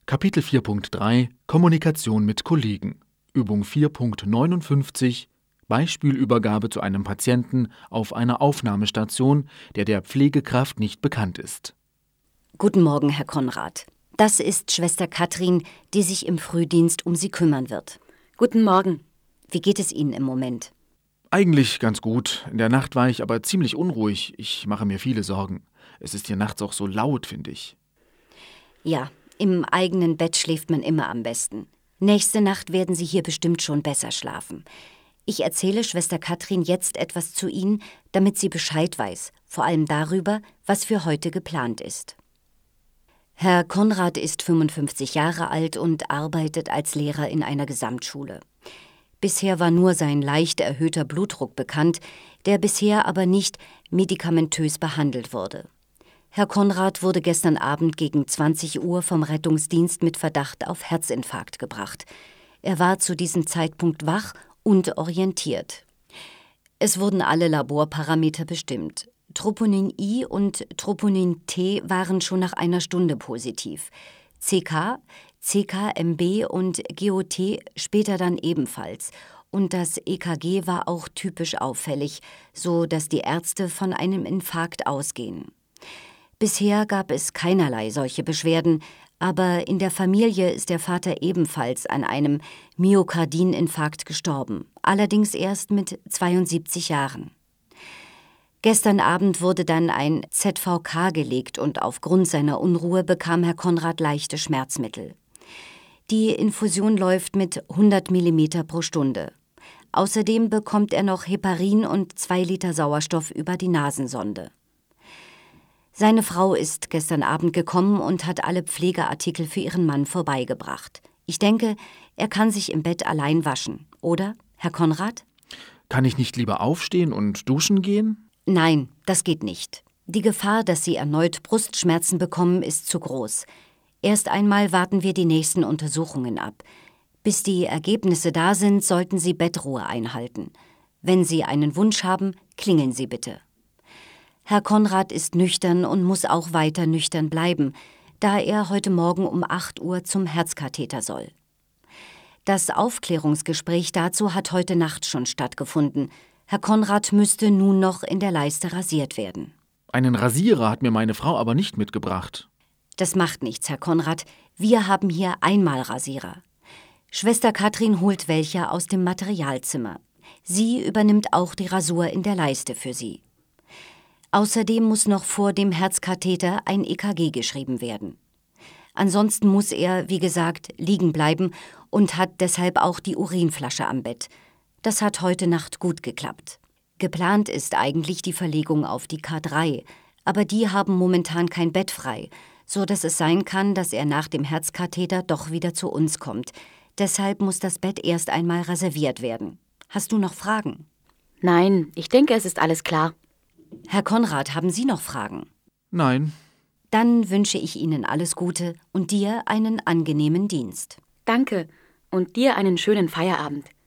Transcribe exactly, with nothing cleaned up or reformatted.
Kapitel vier Punkt drei Kommunikation mit Kollegen. Übung vier Punkt neunundfünfzig Beispielübergabe zu einem Patienten auf einer Aufnahmestation, der der Pflegekraft nicht bekannt ist. Guten Morgen, Herr Konrad. Das ist Schwester Katrin, die sich im Frühdienst um Sie kümmern wird. Guten Morgen. Wie geht es Ihnen im Moment? Eigentlich ganz gut. In der Nacht war ich aber ziemlich unruhig. Ich mache mir viele Sorgen. Es ist hier nachts auch so laut, finde ich. Ja, im eigenen Bett schläft man immer am besten. Nächste Nacht werden Sie hier bestimmt schon besser schlafen. Ich erzähle Schwester Katrin jetzt etwas zu Ihnen, damit sie Bescheid weiß, vor allem darüber, was für heute geplant ist. Herr Konrad ist fünfundfünfzig Jahre alt und arbeitet als Lehrer in einer Gesamtschule. Bisher war nur sein leicht erhöhter Blutdruck bekannt, der bisher aber nicht medikamentös behandelt wurde. Herr Konrad wurde gestern Abend gegen zwanzig Uhr vom Rettungsdienst mit Verdacht auf Herzinfarkt gebracht. Er war zu diesem Zeitpunkt wach und orientiert. Es wurden alle Laborparameter bestimmt. Troponin I und Troponin T waren schon nach einer Stunde positiv. C K, C K M B und G O T später dann ebenfalls. Und das E K G war auch typisch auffällig, so dass die Ärzte von einem Infarkt ausgehen. Bisher gab es keinerlei solche Beschwerden, aber in der Familie ist der Vater ebenfalls an einem Myokardieninfarkt gestorben, allerdings erst mit zweiundsiebzig Jahren. Gestern Abend wurde dann ein Z V K gelegt und aufgrund seiner Unruhe bekam Herr Konrad leichte Schmerzmittel. Die Infusion läuft mit hundert Millimeter pro Stunde. Außerdem bekommt er noch Heparin und zwei Liter Sauerstoff über die Nasensonde. Seine Frau ist gestern Abend gekommen und hat alle Pflegeartikel für ihren Mann vorbeigebracht. Ich denke, er kann sich im Bett allein waschen, oder, Herr Konrad? Kann ich nicht lieber aufstehen und duschen gehen? Nein, das geht nicht. Die Gefahr, dass Sie erneut Brustschmerzen bekommen, ist zu groß. Erst einmal warten wir die nächsten Untersuchungen ab. Bis die Ergebnisse da sind, sollten Sie Bettruhe einhalten. Wenn Sie einen Wunsch haben, klingeln Sie bitte. Herr Konrad ist nüchtern und muss auch weiter nüchtern bleiben, da er heute Morgen um acht Uhr zum Herzkatheter soll. Das Aufklärungsgespräch dazu hat heute Nacht schon stattgefunden. Herr Konrad müsste nun noch in der Leiste rasiert werden. Einen Rasierer hat mir meine Frau aber nicht mitgebracht. Das macht nichts, Herr Konrad. Wir haben hier Einmalrasierer. Schwester Katrin holt welche aus dem Materialzimmer. Sie übernimmt auch die Rasur in der Leiste für Sie. Außerdem muss noch vor dem Herzkatheter ein E K G geschrieben werden. Ansonsten muss er, wie gesagt, liegen bleiben und hat deshalb auch die Urinflasche am Bett. Das hat heute Nacht gut geklappt. Geplant ist eigentlich die Verlegung auf die K drei, aber die haben momentan kein Bett frei, so dass es sein kann, dass er nach dem Herzkatheter doch wieder zu uns kommt. Deshalb muss das Bett erst einmal reserviert werden. Hast du noch Fragen? Nein, ich denke, es ist alles klar. Herr Konrad, haben Sie noch Fragen? Nein. Dann wünsche ich Ihnen alles Gute und dir einen angenehmen Dienst. Danke und dir einen schönen Feierabend.